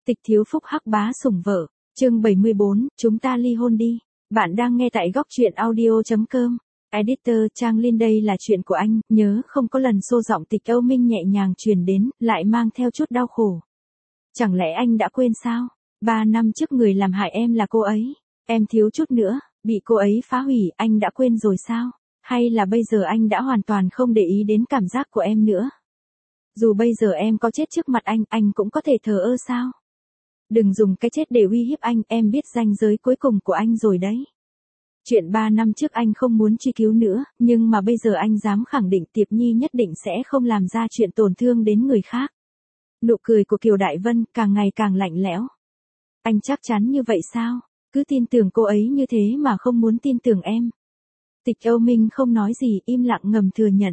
Tịch thiếu phúc hắc bá sủng vợ, chương 74, chúng ta ly hôn đi. Bạn đang nghe tại góc truyện audio.com. Editor Trang Linh, đây là chuyện của anh, nhớ không có lần xô giọng Tịch Âu Minh nhẹ nhàng truyền đến, lại mang theo chút đau khổ. Chẳng lẽ anh đã quên sao? 3 năm trước người làm hại em là cô ấy. Em thiếu chút nữa, bị cô ấy phá hủy, anh đã quên rồi sao? Hay là bây giờ anh đã hoàn toàn không để ý đến cảm giác của em nữa? Dù bây giờ em có chết trước mặt anh cũng có thể thờ ơ sao? Đừng dùng cái chết để uy hiếp anh, em biết ranh giới cuối cùng của anh rồi đấy. Chuyện 3 năm trước anh không muốn truy cứu nữa, nhưng mà bây giờ anh dám khẳng định Tiệp Nhi nhất định sẽ không làm ra chuyện tổn thương đến người khác. Nụ cười của Kiều Đại Vân càng ngày càng lạnh lẽo. Anh chắc chắn như vậy sao? Cứ tin tưởng cô ấy như thế mà không muốn tin tưởng em. Tịch Âu Minh không nói gì, im lặng ngầm thừa nhận.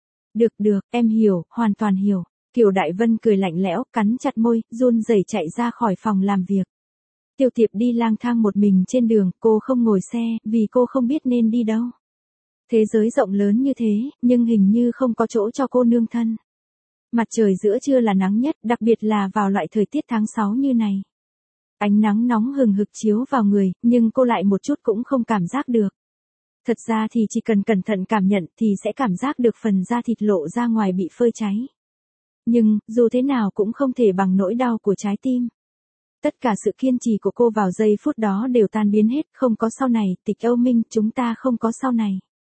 Được, em hiểu, hoàn toàn hiểu. Kiều Đại Vân cười lạnh lẽo, cắn chặt môi, run rẩy chạy ra khỏi phòng làm việc. Tiêu Tiệp đi lang thang một mình trên đường, cô không ngồi xe, vì cô không biết nên đi đâu. Thế giới rộng lớn như thế, nhưng hình như không có chỗ cho cô nương thân. Mặt trời giữa trưa là nắng nhất, đặc biệt là vào loại thời tiết tháng 6 như này. Ánh nắng nóng hừng hực chiếu vào người, nhưng cô lại một chút cũng không cảm giác được. Thật ra thì chỉ cần cẩn thận cảm nhận thì sẽ cảm giác được phần da thịt lộ ra ngoài bị phơi cháy. Nhưng, dù thế nào cũng không thể bằng nỗi đau của trái tim. Tất cả sự kiên trì của cô vào giây phút đó đều tan biến hết, không có sau này, Tịch Âu Minh, chúng ta không có sau này.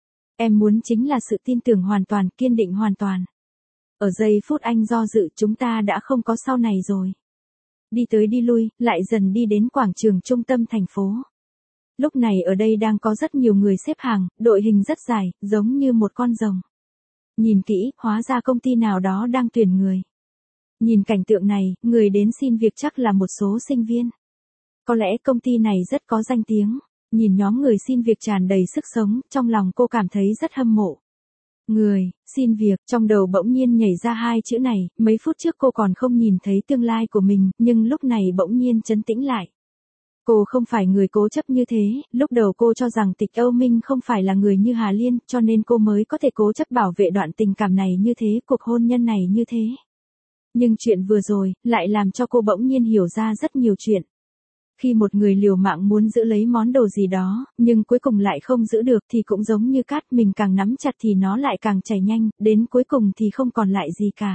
Em muốn chính là sự tin tưởng hoàn toàn, kiên định hoàn toàn. Ở giây phút anh do dự, chúng ta đã không có sau này rồi. Đi tới đi lui, lại dần đi đến quảng trường trung tâm thành phố. Lúc này ở đây đang có rất nhiều người xếp hàng, đội hình rất dài, giống như một con rồng. Nhìn kỹ, hóa ra công ty nào đó đang tuyển người. Nhìn cảnh tượng này, người đến xin việc chắc là một số sinh viên. Có lẽ công ty này rất có danh tiếng. Nhìn nhóm người xin việc tràn đầy sức sống, trong lòng cô cảm thấy rất hâm mộ. Người, xin việc, trong đầu bỗng nhiên nhảy ra hai chữ này, mấy phút trước cô còn không nhìn thấy tương lai của mình, nhưng lúc này bỗng nhiên trấn tĩnh lại. Cô không phải người cố chấp như thế, lúc đầu cô cho rằng Tịch Âu Minh không phải là người như Hà Liên, cho nên cô mới có thể cố chấp bảo vệ đoạn tình cảm này như thế, cuộc hôn nhân này như thế. Nhưng chuyện vừa rồi, lại làm cho cô bỗng nhiên hiểu ra rất nhiều chuyện. Khi một người liều mạng muốn giữ lấy món đồ gì đó, nhưng cuối cùng lại không giữ được thì cũng giống như cát, mình càng nắm chặt thì nó lại càng chảy nhanh, đến cuối cùng thì không còn lại gì cả.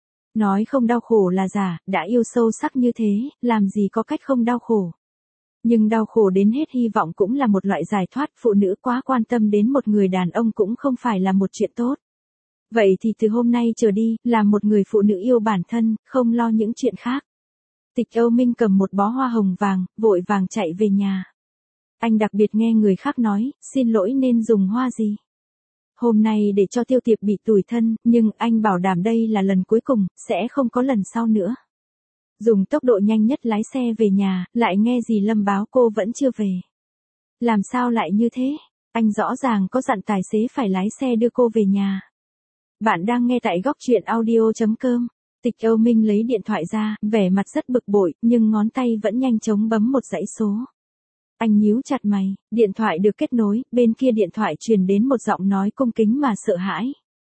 Nói không đau khổ là giả, đã yêu sâu sắc như thế, làm gì có cách không đau khổ. Nhưng đau khổ đến hết hy vọng cũng là một loại giải thoát, phụ nữ quá quan tâm đến một người đàn ông cũng không phải là một chuyện tốt. Vậy thì từ hôm nay trở đi, làm một người phụ nữ yêu bản thân, không lo những chuyện khác. Tịch Âu Minh cầm một bó hoa hồng vàng, vội vàng chạy về nhà. Anh đặc biệt nghe người khác nói, xin lỗi nên dùng hoa gì. Hôm nay để cho Tiêu Tiệp bị tủi thân, nhưng anh bảo đảm đây là lần cuối cùng, sẽ không có lần sau nữa. Dùng tốc độ nhanh nhất lái xe về nhà, lại nghe dì Lâm báo cô vẫn chưa về. Làm sao lại như thế? Anh rõ ràng có dặn tài xế phải lái xe đưa cô về nhà. Bạn đang nghe tại góc truyện audio.com. Tịch Âu Minh lấy điện thoại ra, vẻ mặt rất bực bội, nhưng ngón tay vẫn nhanh chóng bấm một dãy số. Anh nhíu chặt mày, điện thoại được kết nối, bên kia điện thoại truyền đến một giọng nói cung kính mà sợ hãi.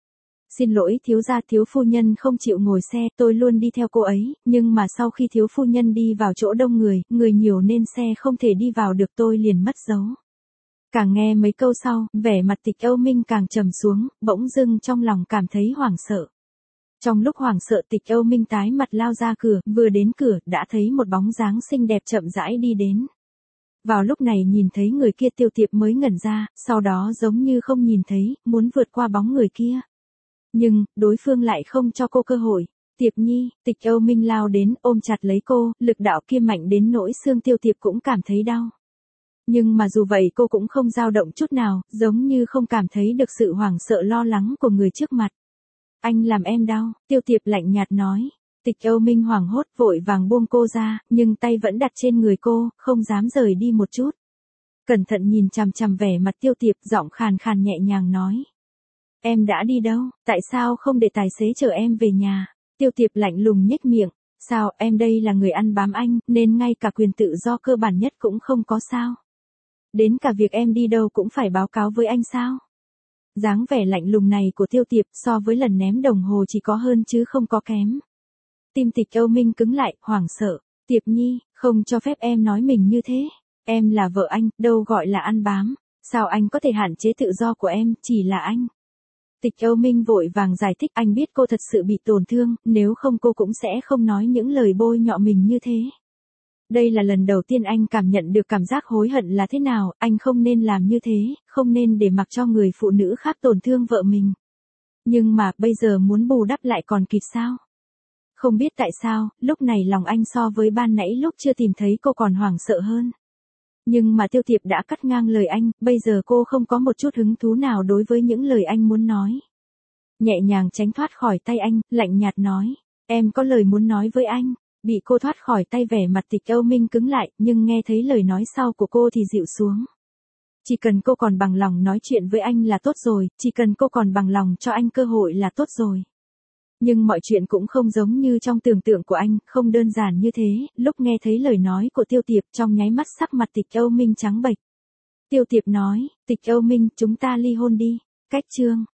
Xin lỗi thiếu gia, thiếu phu nhân không chịu ngồi xe, tôi luôn đi theo cô ấy, nhưng mà sau khi thiếu phu nhân đi vào chỗ đông người nhiều nên xe không thể đi vào được, tôi liền mất dấu. Càng nghe mấy câu sau, vẻ mặt Tịch Âu Minh càng trầm xuống, bỗng dưng trong lòng cảm thấy hoảng sợ. Trong lúc hoảng sợ, Tịch Âu Minh tái mặt lao ra cửa, vừa đến cửa, đã thấy một bóng dáng xinh đẹp chậm rãi đi đến. Vào lúc này nhìn thấy người kia, Tiêu Tiệp mới ngẩn ra, sau đó giống như không nhìn thấy, muốn vượt qua bóng người kia. Nhưng, đối phương lại không cho cô cơ hội. Tiệp Nhi, Tịch Âu Minh lao đến, ôm chặt lấy cô, lực đạo kia mạnh đến nỗi xương Tiêu Tiệp cũng cảm thấy đau. Nhưng mà dù vậy cô cũng không dao động chút nào, giống như không cảm thấy được sự hoảng sợ lo lắng của người trước mặt. Anh làm em đau, Tiêu Tiệp lạnh nhạt nói. Tịch Âu Minh hoảng hốt vội vàng buông cô ra, nhưng tay vẫn đặt trên người cô, không dám rời đi một chút. Cẩn thận nhìn chằm chằm vẻ mặt Tiêu Tiệp, giọng khàn khàn nhẹ nhàng nói. Em đã đi đâu, tại sao không để tài xế chở em về nhà? Tiêu Tiệp lạnh lùng nhếch miệng. Sao, em đây là người ăn bám anh, nên ngay cả quyền tự do cơ bản nhất cũng không có sao? Đến cả việc em đi đâu cũng phải báo cáo với anh sao? Dáng vẻ lạnh lùng này của Tiêu Tiệp so với lần ném đồng hồ chỉ có hơn chứ không có kém. Tim Tịch Âu Minh cứng lại, hoảng sợ. Tiệp Nhi, không cho phép em nói mình như thế. Em là vợ anh, đâu gọi là ăn bám. Sao anh có thể hạn chế tự do của em, chỉ là anh. Tịch Âu Minh vội vàng giải thích, anh biết cô thật sự bị tổn thương, nếu không cô cũng sẽ không nói những lời bôi nhọ mình như thế. Đây là lần đầu tiên anh cảm nhận được cảm giác hối hận là thế nào, anh không nên làm như thế, không nên để mặc cho người phụ nữ khác tổn thương vợ mình. Nhưng mà bây giờ muốn bù đắp lại còn kịp sao? Không biết tại sao, lúc này lòng anh so với ban nãy lúc chưa tìm thấy cô còn hoảng sợ hơn. Nhưng mà Tiêu Tiệp đã cắt ngang lời anh, bây giờ cô không có một chút hứng thú nào đối với những lời anh muốn nói. Nhẹ nhàng tránh thoát khỏi tay anh, lạnh nhạt nói, em có lời muốn nói với anh. Bị cô thoát khỏi tay, vẻ mặt Tịch Âu Minh cứng lại, nhưng nghe thấy lời nói sau của cô thì dịu xuống. Chỉ cần cô còn bằng lòng nói chuyện với anh là tốt rồi, chỉ cần cô còn bằng lòng cho anh cơ hội là tốt rồi. Nhưng mọi chuyện cũng không giống như trong tưởng tượng của anh, không đơn giản như thế, lúc nghe thấy lời nói của Tiêu Tiệp trong nháy mắt sắc mặt Tịch Âu Minh trắng bệch. Tiêu Tiệp nói, Tịch Âu Minh, chúng ta ly hôn đi. Cách chương